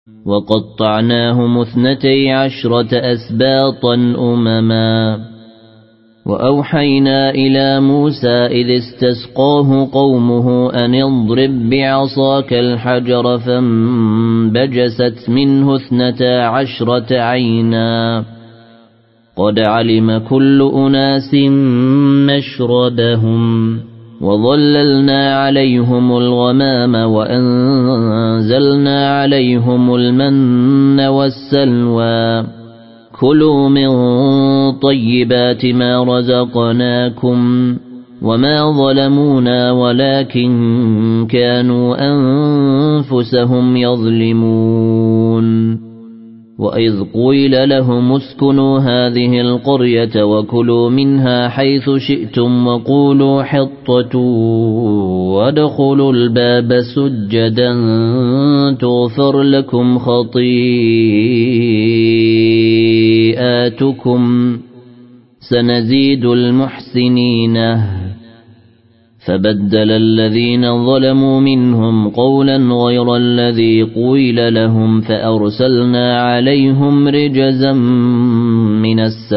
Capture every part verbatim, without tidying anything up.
وقطعناهم اثنتي عشرة أسباطا أمما وأوحينا إلى موسى إذ استسقاه قومه أن اضرب بعصاك الحجر فانبجست منه اثنتا عشرة عينا قد علم كل أناس مشربهم وظللنا عليهم الغمام وأنزلنا عليهم المن والسلوى كلوا من طيبات ما رزقناكم وما ظلمونا ولكن كانوا أنفسهم يظلمون وإذ قيل لهم اسكنوا هذه القرية وكلوا منها حيث شئتم وقولوا حطة وادخلوا الباب سجدا تغفر لكم خطيئاتكم سنزيد المحسنين فبدل الذين ظلموا منهم قولا غير الذي قيل لهم فأرسلنا عليهم رجزا من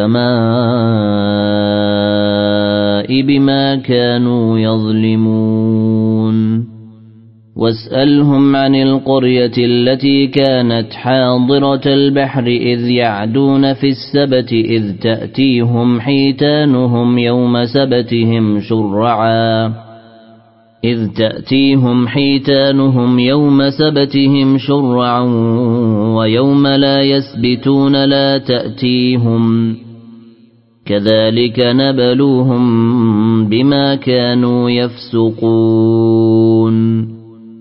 السماء بما كانوا يظلمون واسألهم عن القرية التي كانت حاضرة البحر إذ يعدون في السبت إذ تأتيهم حيتانهم يوم سبتهم شرعا إذ تأتيهم حيتانهم يوم سبتهم شرعا ويوم لا يسبتون لا تأتيهم كذلك نبلوهم بما كانوا يفسقون